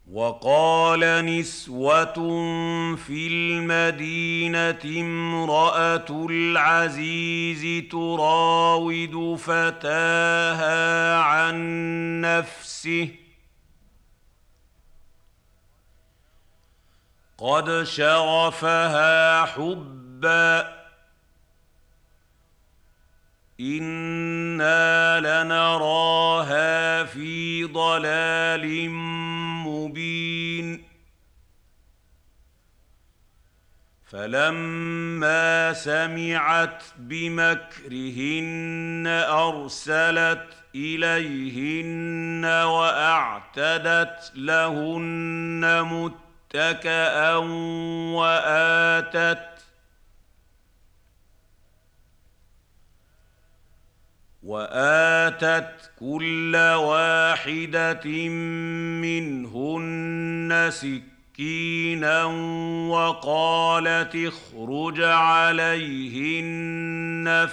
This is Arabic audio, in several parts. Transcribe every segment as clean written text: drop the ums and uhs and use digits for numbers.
وقال نسوة في المدينة امرأة العزيز تراود فتاها عن نفسه قد شغفها حبا إنا لنراها في ضلال مبين فلما سمعت بمكرهن أرسلت إليهن وأعتدت لهن متكأ وآتت كل واحدة منهن سكينا وقالت اخرج عليهن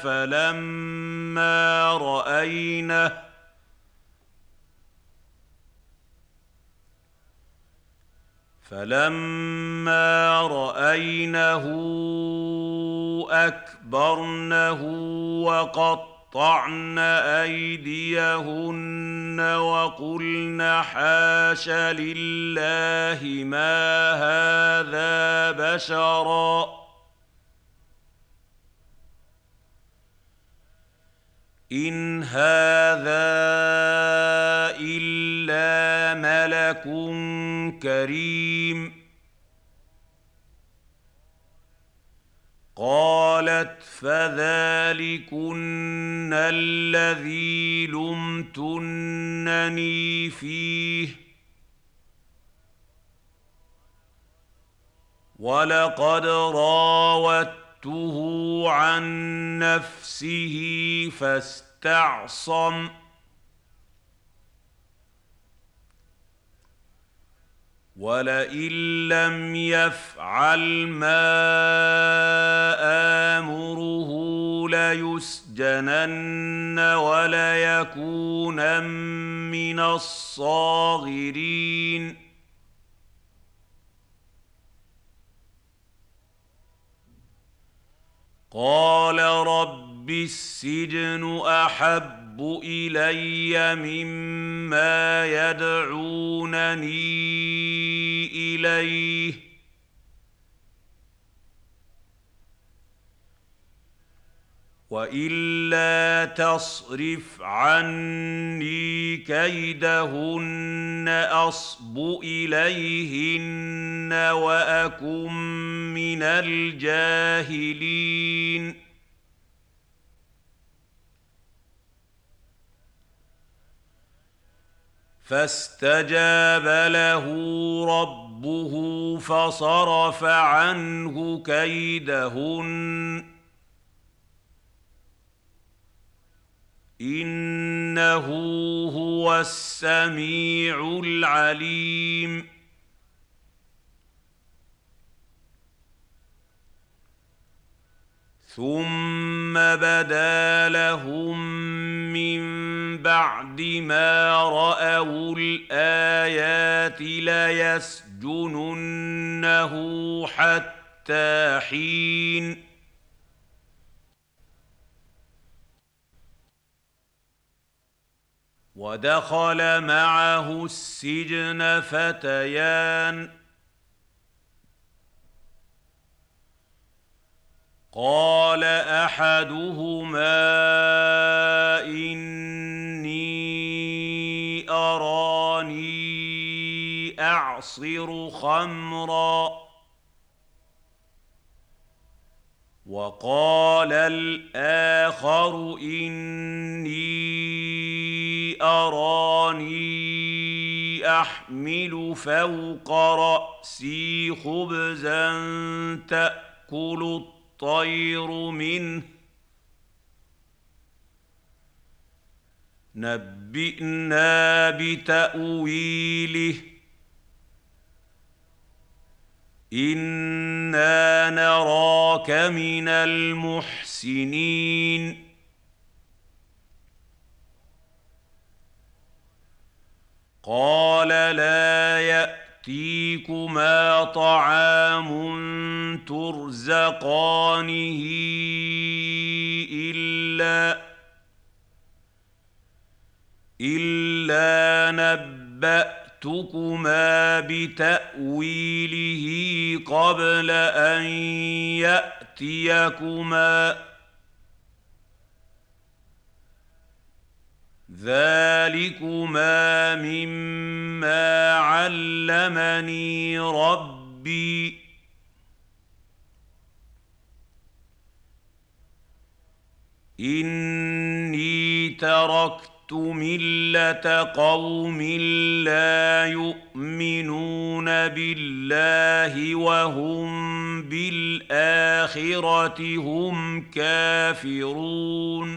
فلما رأينه أكبرنه وقطعن أيديهن وقلن حاش لله ما هذا بشرا إن هذا إلا ملك كريم قالت فذلكن الذي لمتنني فيه ولقد راودته عن نفسه فاستعصم ولئن لم يفعل ما آمره ليسجنن وليكونن من الصاغرين قال رب السجن أحب إلي مما يدعونني إليه وإلا تصرف عني كيدهن أصب إليهن وأكن من الجاهلين فاستجاب له ربه فصرف عنه كيدهن إنه هو السميع العليم ثم بدا لهم من بعد ما رأوا الآيات ليسجننه حتى حين ودخل معه السجن فتيان قال أحدهما إني أراني أعصر خمرا وقال الآخر إني أراني أحمل فوق رأسي خبزا تأكل الطير منه نبئنا بتأويله إنا نراك من المحسنين قال لا يأتيكما طعام ترزقانه إلا نبأتكما بتأويله قبل أن يأتيكما ذلكما مما علمني ربي إني تركت ملة قوم لا يؤمنون بالله وهم بالآخرة هم كافرون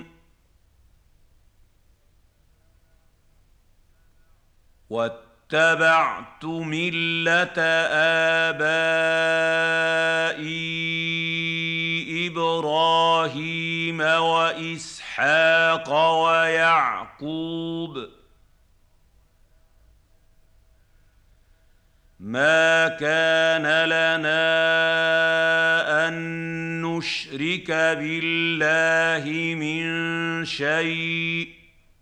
واتبعت ملة آبائي إبراهيم وإسحاق ويعقوب ما كان لنا أن نشرك بالله من شيء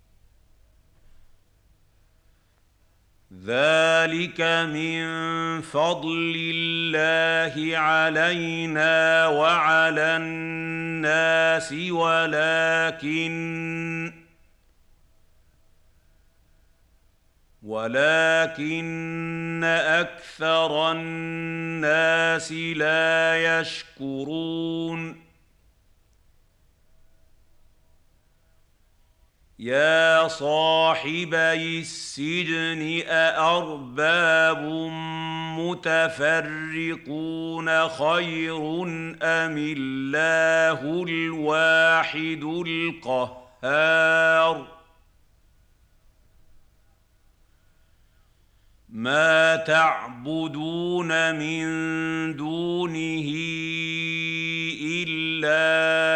ذلك من فضل الله علينا وعلى الناس ولكن أكثر الناس لا يشكرون يا صاحبي السجن أأرباب متفرقون خير أم الله الواحد القهار ما تعبدون من دونه إلا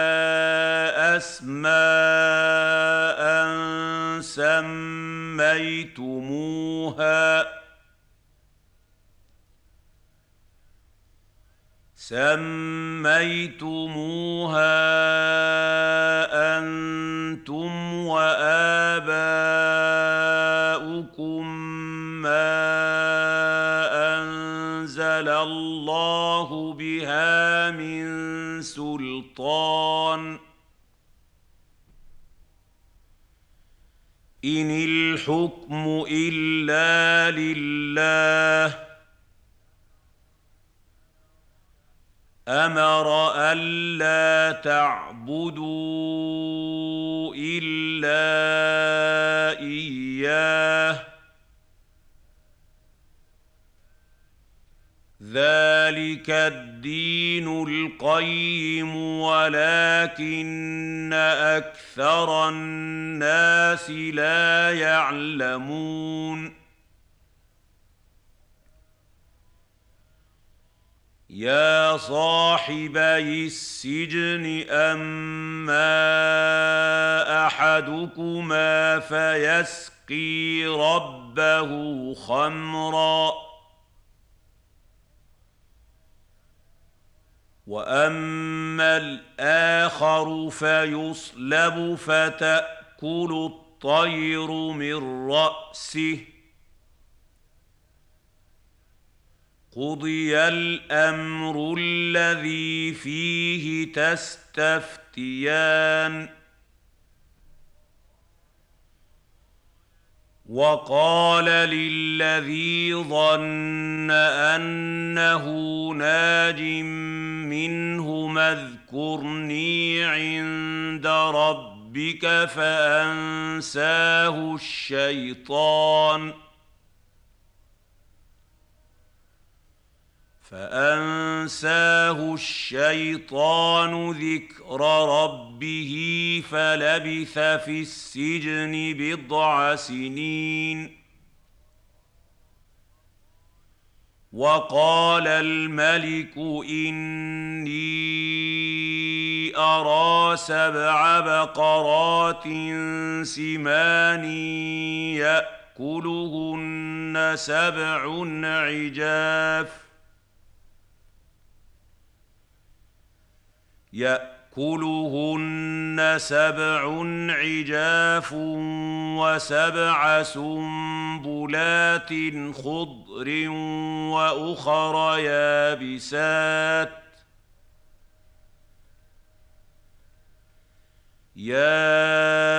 أسماء سميتموها أنتم وآباؤكم ما أنزل الله بها من سلطان إن الحكم إلا لله أمر ألا تعبدوا إلا إياه ذلك الدين القيم ولكن أكثر الناس لا يعلمون يا صاحبي السجن أما أحدكما فيسقي ربه خمرا وأما الآخر فيصلب فتأكل الطير من رأسه قضي الأمر الذي فيه تستفتيان وقال للذي ظن أنه ناج منهما اذكرني عند ربك فأنساه الشيطان ذكر ربه فلبث في السجن بضع سنين وقال الملك إني أرى 7 بقرات سمان يأكلهن سبع عجاف وسبع سنبلات خضر وأخر يابسات يا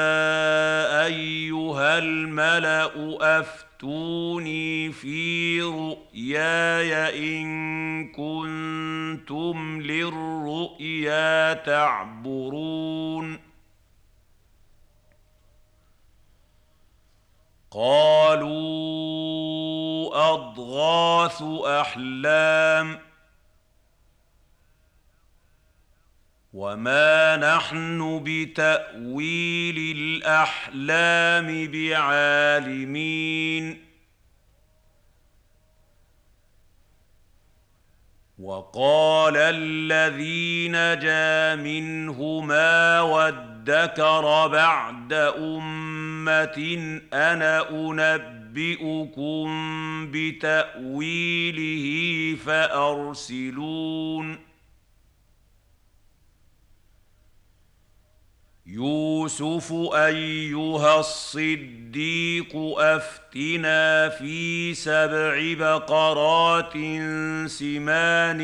أيها الملأ أفتوني في رؤياي إن كنتم للرؤيا تعبرون قالوا أضغاث أحلام وما نحن بتأويل الأحلام بعالمين وقال الذي نجا منهما وادكر بعد أمة أنا أنبئكم بتأويله فأرسلون يوسف أيها الصديق أفتنا في 7 بقرات سمان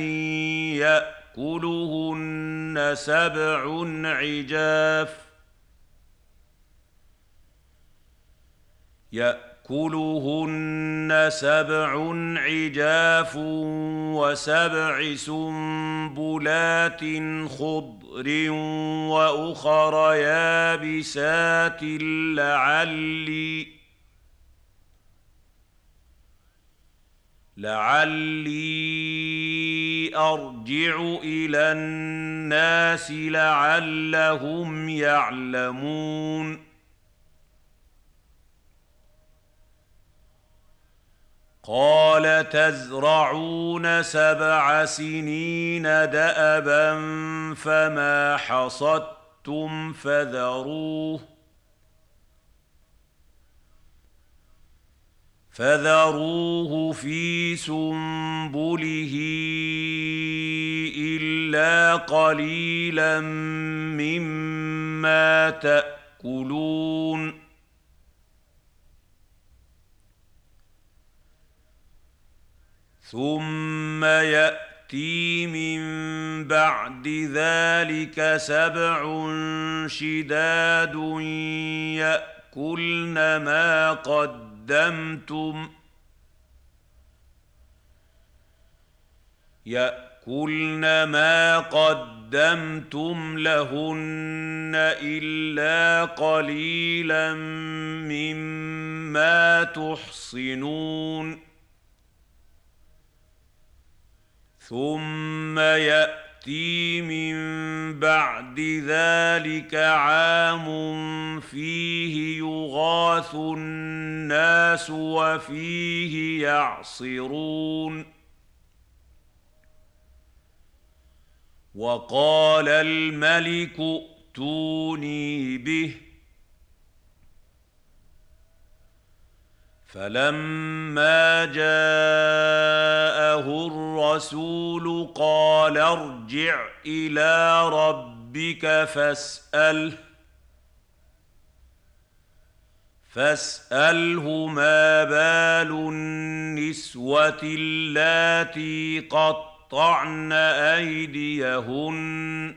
يأكلهن 7 عجاف و7 سنبلات خضر وأخر يابسات لعلي أرجع إلى الناس لعلهم يعلمون قال تزرعون 7 سنين دأبا فما حصدتم فذروه في سنبله إلا قليلا مما تأكلون ثم يأتي من بعد ذلك 7 شداد يأكلن ما قدمتم لهن إلا قليلا مما تحصنون ثم يأتي من بعد ذلك عام فيه يغاث الناس وفيه يعصرون وقال الملك ائتوني به فلما جاءه الرسول قال ارجع إلى ربك فاسأله ما بال النسوة اللاتي قطعن أيديهن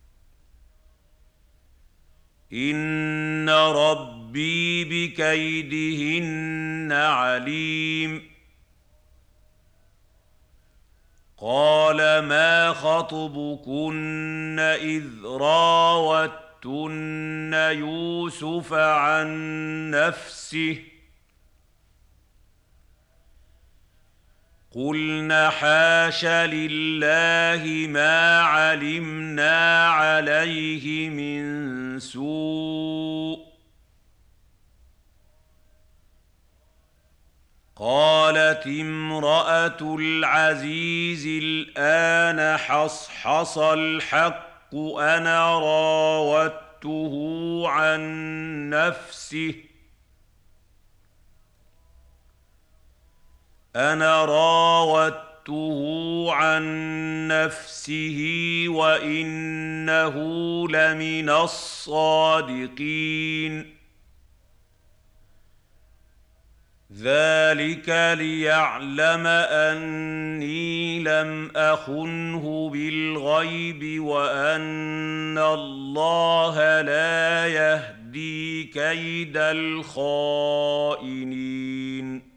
إن ربي بكيدهن عليم قال ما خطبكن إذ راوتن يوسف عن نفسه قلن حاش لله ما علمنا عليه من سوء قالت امرأة العزيز الآن حصحص الحق أنا راودته عن نفسه أنا راودته عن نفسه وإنه لمن الصادقين ذلك ليعلم أني لم أخنه بالغيب وأن الله لا يهدي كيد الخائنين